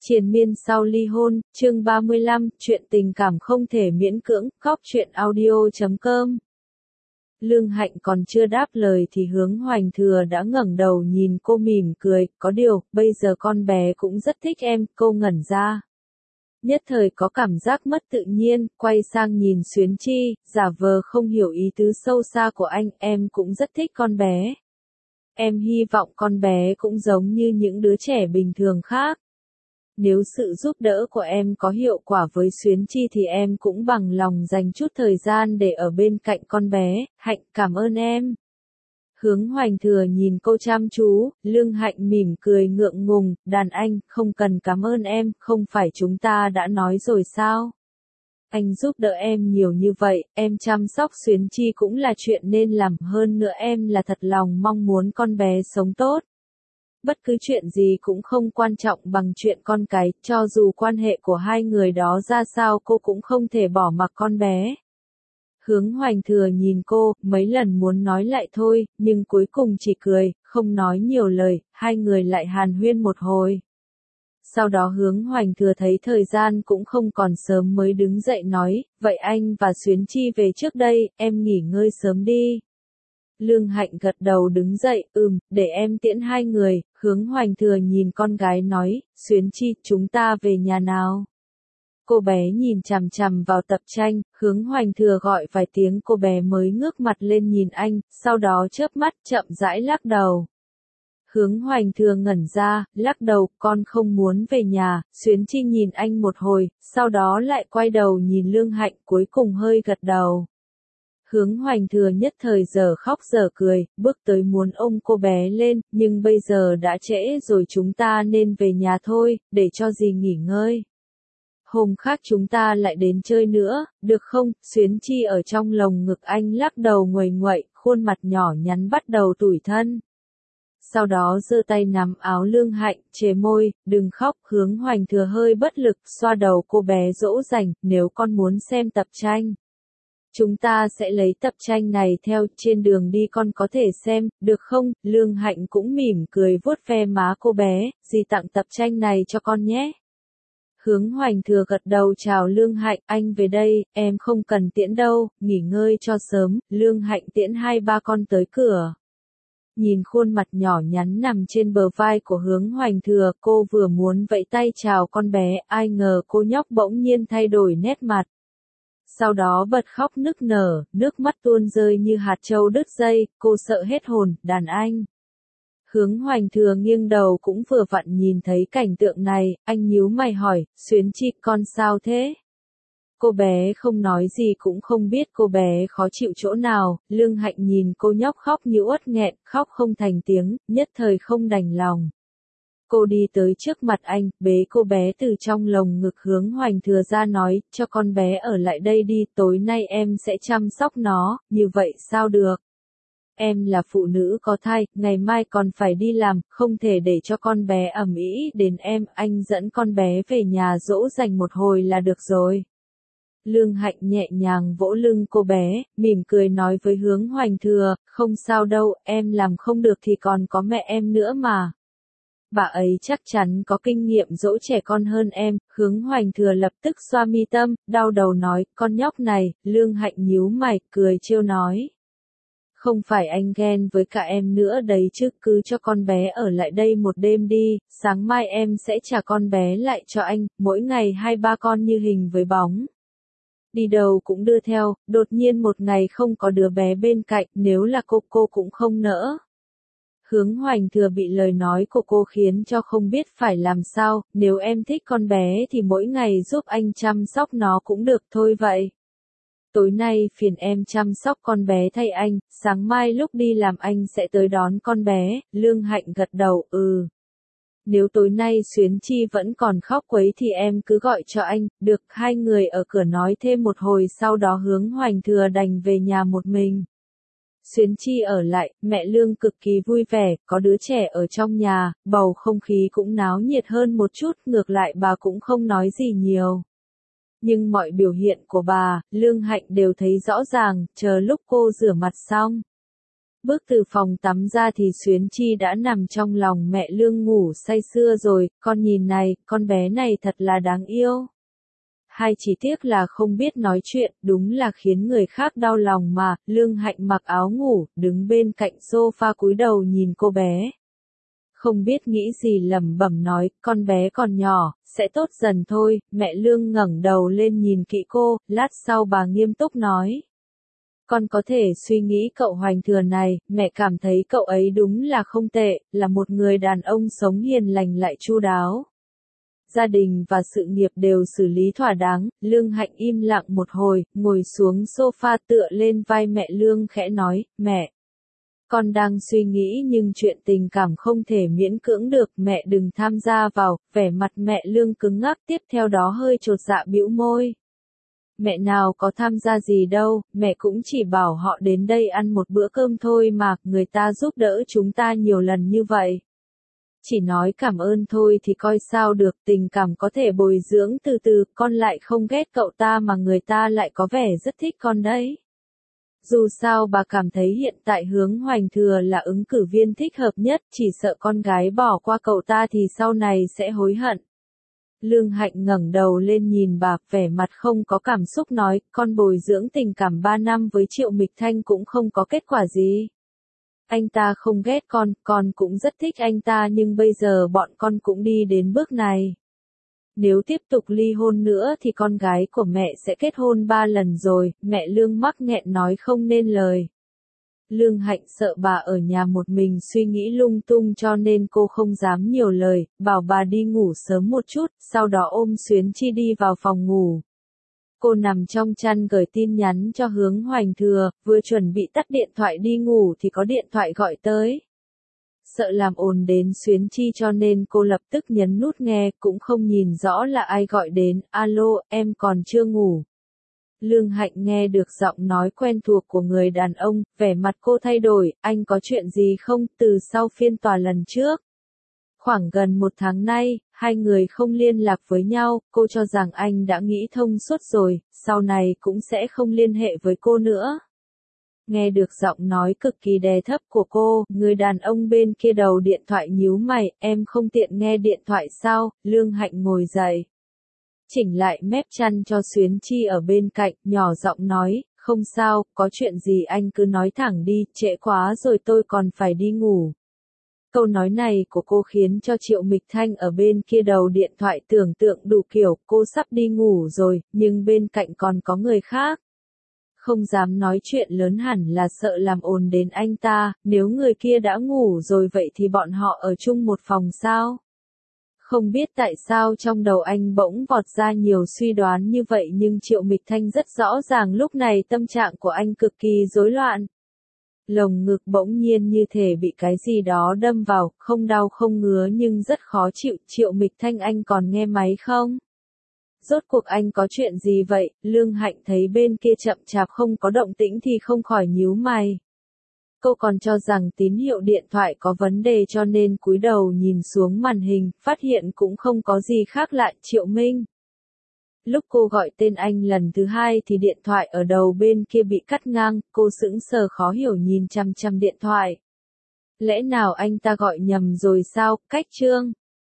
Triền miên sau ly hôn, chương 35, chuyện tình cảm không thể miễn cưỡng, cóc truyện audio.com. Lương Hạnh còn chưa đáp lời thì Hướng Hoành Thừa đã ngẩng đầu nhìn cô mỉm cười, có điều, bây giờ con bé cũng rất thích em, cô ngẩn ra. Nhất thời có cảm giác mất tự nhiên, quay sang nhìn Xuyến Chi, giả vờ không hiểu ý tứ sâu xa của anh, em cũng rất thích con bé. Em hy vọng con bé cũng giống như những đứa trẻ bình thường khác. Nếu sự giúp đỡ của em có hiệu quả với Xuyến Chi thì em cũng bằng lòng dành chút thời gian để ở bên cạnh con bé. Hạnh, cảm ơn em. Hướng Hoành Thừa nhìn cô chăm chú, Lương Hạnh mỉm cười ngượng ngùng, đàn anh, không cần cảm ơn em, không phải chúng ta đã nói rồi sao? Anh giúp đỡ em nhiều như vậy, em chăm sóc Xuyến Chi cũng là chuyện nên làm, hơn nữa em là thật lòng mong muốn con bé sống tốt. Bất cứ chuyện gì cũng không quan trọng bằng chuyện con cái, cho dù quan hệ của hai người đó ra sao cô cũng không thể bỏ mặc con bé. Hướng Hoành Thừa nhìn cô, mấy lần muốn nói lại thôi, nhưng cuối cùng chỉ cười, không nói nhiều lời, hai người lại hàn huyên một hồi. Sau đó Hướng Hoành Thừa thấy thời gian cũng không còn sớm mới đứng dậy nói, vậy anh và Xuyến Chi về trước đây, em nghỉ ngơi sớm đi. Lương Hạnh gật đầu đứng dậy, để em tiễn hai người. Hướng Hoành Thừa nhìn con gái nói, Xuyến Chi, chúng ta về nhà nào. Cô bé nhìn chằm chằm vào tập tranh, Hướng Hoành Thừa gọi vài tiếng cô bé mới ngước mặt lên nhìn anh, sau đó chớp mắt chậm rãi lắc đầu. Hướng Hoành Thừa ngẩn ra, lắc đầu, con không muốn về nhà. Xuyến Chi nhìn anh một hồi, sau đó lại quay đầu nhìn Lương Hạnh, cuối cùng hơi gật đầu. Hướng Hoành Thừa nhất thời giờ khóc giờ cười, bước tới muốn ôm cô bé lên, nhưng bây giờ đã trễ rồi, chúng ta nên về nhà thôi, để cho dì nghỉ ngơi. Hôm khác chúng ta lại đến chơi nữa, được không? Xuyến Chi ở trong lồng ngực anh lắc đầu nguầy nguậy, khuôn mặt nhỏ nhắn bắt đầu tủi thân. Sau đó giơ tay nắm áo Lương Hạnh, chề môi, đừng khóc. Hướng Hoành Thừa hơi bất lực, xoa đầu cô bé dỗ dành, nếu con muốn xem tập tranh. Chúng ta sẽ lấy tập tranh này theo, trên đường đi con có thể xem, được không? Lương Hạnh cũng mỉm cười vuốt ve má cô bé, dì tặng tập tranh này cho con nhé. Hướng Hoành Thừa gật đầu chào Lương Hạnh, anh về đây, em không cần tiễn đâu, nghỉ ngơi cho sớm. Lương Hạnh tiễn hai ba con tới cửa. Nhìn khuôn mặt nhỏ nhắn nằm trên bờ vai của Hướng Hoành Thừa, cô vừa muốn vẫy tay chào con bé, ai ngờ cô nhóc bỗng nhiên thay đổi nét mặt. Sau đó bật khóc nức nở, nước mắt tuôn rơi như hạt châu đứt dây, cô sợ hết hồn, đàn anh. Hướng Hoành Thừa nghiêng đầu cũng vừa vặn nhìn thấy cảnh tượng này, anh nhíu mày hỏi, Xuyến Chi, con sao thế? Cô bé không nói gì cũng không biết cô bé khó chịu chỗ nào. Lương Hạnh nhìn cô nhóc khóc như uất nghẹn, khóc không thành tiếng, nhất thời không đành lòng. Cô đi tới trước mặt anh, bế cô bé từ trong lồng ngực. Hướng Hoành Thừa ra nói, cho con bé ở lại đây đi, tối nay em sẽ chăm sóc nó, như vậy sao được? Em là phụ nữ có thai, ngày mai còn phải đi làm, không thể để cho con bé ầm ĩ đến em, anh dẫn con bé về nhà dỗ dành một hồi là được rồi. Lương Hạnh nhẹ nhàng vỗ lưng cô bé, mỉm cười nói với Hướng Hoành Thừa, không sao đâu, em làm không được thì còn có mẹ em nữa mà. Bà ấy chắc chắn có kinh nghiệm dỗ trẻ con hơn em. Hướng Hoành Thừa lập tức xoa mi tâm, đau đầu nói, con nhóc này. Lương Hạnh nhíu mày, cười trêu nói. Không phải anh ghen với cả em nữa đấy chứ, cứ cho con bé ở lại đây một đêm đi, sáng mai em sẽ trả con bé lại cho anh, mỗi ngày hai ba con như hình với bóng. Đi đâu cũng đưa theo, đột nhiên một ngày không có đứa bé bên cạnh, nếu là cô cũng không nỡ. Hướng Hoành Thừa bị lời nói của cô khiến cho không biết phải làm sao, nếu em thích con bé thì mỗi ngày giúp anh chăm sóc nó cũng được thôi vậy. Tối nay phiền em chăm sóc con bé thay anh, sáng mai lúc đi làm anh sẽ tới đón con bé. Lương Hạnh gật đầu, Nếu tối nay Xuyến Chi vẫn còn khóc quấy thì em cứ gọi cho anh, được. Hai người ở cửa nói thêm một hồi, sau đó Hướng Hoành Thừa đành về nhà một mình. Xuyến Chi ở lại, mẹ Lương cực kỳ vui vẻ, có đứa trẻ ở trong nhà, bầu không khí cũng náo nhiệt hơn một chút, ngược lại bà cũng không nói gì nhiều. Nhưng mọi biểu hiện của bà, Lương Hạnh đều thấy rõ ràng, chờ lúc cô rửa mặt xong. Bước từ phòng tắm ra thì Xuyến Chi đã nằm trong lòng mẹ Lương ngủ say sưa rồi, con nhìn này, con bé này thật là đáng yêu. Hai chỉ tiếc là không biết nói chuyện, đúng là khiến người khác đau lòng mà. Lương Hạnh mặc áo ngủ, đứng bên cạnh sofa cúi đầu nhìn cô bé. Không biết nghĩ gì lẩm bẩm nói, con bé còn nhỏ, sẽ tốt dần thôi. Mẹ Lương ngẩng đầu lên nhìn kỹ cô, lát sau bà nghiêm túc nói. Con có thể suy nghĩ cậu Hoành Thừa này, mẹ cảm thấy cậu ấy đúng là không tệ, là một người đàn ông sống hiền lành lại chu đáo. Gia đình và sự nghiệp đều xử lý thỏa đáng. Lương Hạnh im lặng một hồi, ngồi xuống sofa tựa lên vai mẹ Lương khẽ nói, mẹ. Con đang suy nghĩ nhưng chuyện tình cảm không thể miễn cưỡng được, mẹ đừng tham gia vào. Vẻ mặt mẹ Lương cứng ngắc, tiếp theo đó hơi chột dạ bĩu môi. Mẹ nào có tham gia gì đâu, mẹ cũng chỉ bảo họ đến đây ăn một bữa cơm thôi mà, người ta giúp đỡ chúng ta nhiều lần như vậy. Chỉ nói cảm ơn thôi thì coi sao được, tình cảm có thể bồi dưỡng từ từ, con lại không ghét cậu ta mà người ta lại có vẻ rất thích con đấy. Dù sao bà cảm thấy hiện tại Hướng Hoành Thừa là ứng cử viên thích hợp nhất, chỉ sợ con gái bỏ qua cậu ta thì sau này sẽ hối hận. Lương Hạnh ngẩng đầu lên nhìn bà, vẻ mặt không có cảm xúc nói, con bồi dưỡng tình cảm 3 năm với Triệu Mịch Thanh cũng không có kết quả gì. Anh ta không ghét con cũng rất thích anh ta nhưng bây giờ bọn con cũng đi đến bước này. Nếu tiếp tục ly hôn nữa thì con gái của mẹ sẽ kết hôn 3 lần rồi, mẹ Lương mắc nghẹn nói không nên lời. Lương Hạnh sợ bà ở nhà một mình suy nghĩ lung tung cho nên cô không dám nhiều lời, bảo bà đi ngủ sớm một chút, sau đó ôm Xuyến Chi đi vào phòng ngủ. Cô nằm trong chăn gửi tin nhắn cho Hướng Hoành Thừa, vừa chuẩn bị tắt điện thoại đi ngủ thì có điện thoại gọi tới. Sợ làm ồn đến Xuyến Chi cho nên cô lập tức nhấn nút nghe, cũng không nhìn rõ là ai gọi đến, alo, em còn chưa ngủ. Lương Hạnh nghe được giọng nói quen thuộc của người đàn ông, vẻ mặt cô thay đổi, anh có chuyện gì không, từ sau phiên tòa lần trước. Khoảng gần 1 tháng nay, hai người không liên lạc với nhau, cô cho rằng anh đã nghĩ thông suốt rồi, sau này cũng sẽ không liên hệ với cô nữa. Nghe được giọng nói cực kỳ đè thấp của cô, người đàn ông bên kia đầu điện thoại nhíu mày, em không tiện nghe điện thoại sao? Lương Hạnh ngồi dậy. Chỉnh lại mép chăn cho Xuyến Chi ở bên cạnh, nhỏ giọng nói, không sao, có chuyện gì anh cứ nói thẳng đi, trễ quá rồi tôi còn phải đi ngủ. Câu nói này của cô khiến cho Triệu Mịch Thanh ở bên kia đầu điện thoại tưởng tượng đủ kiểu, cô sắp đi ngủ rồi, nhưng bên cạnh còn có người khác. Không dám nói chuyện lớn hẳn là sợ làm ồn đến anh ta, nếu người kia đã ngủ rồi vậy thì bọn họ ở chung một phòng sao? Không biết tại sao trong đầu anh bỗng vọt ra nhiều suy đoán như vậy nhưng Triệu Mịch Thanh rất rõ ràng lúc này tâm trạng của anh cực kỳ rối loạn. Lồng ngực bỗng nhiên như thể bị cái gì đó đâm vào, không đau không ngứa nhưng rất khó chịu. Triệu Mịch Thanh anh còn nghe máy không? Rốt cuộc anh có chuyện gì vậy? Lương Hạnh thấy bên kia chậm chạp không có động tĩnh thì không khỏi nhíu mày. Cô còn cho rằng tín hiệu điện thoại có vấn đề cho nên cúi đầu nhìn xuống màn hình, phát hiện cũng không có gì khác lạ. Triệu Minh. Lúc cô gọi tên anh lần thứ hai thì điện thoại ở đầu bên kia bị cắt ngang, cô sững sờ khó hiểu nhìn chằm chằm điện thoại. Lẽ nào anh ta gọi nhầm rồi sao? Cách Trương.